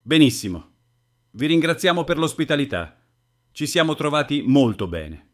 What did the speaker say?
Benissimo. Vi ringraziamo per l'ospitalità. Ci siamo trovati molto bene.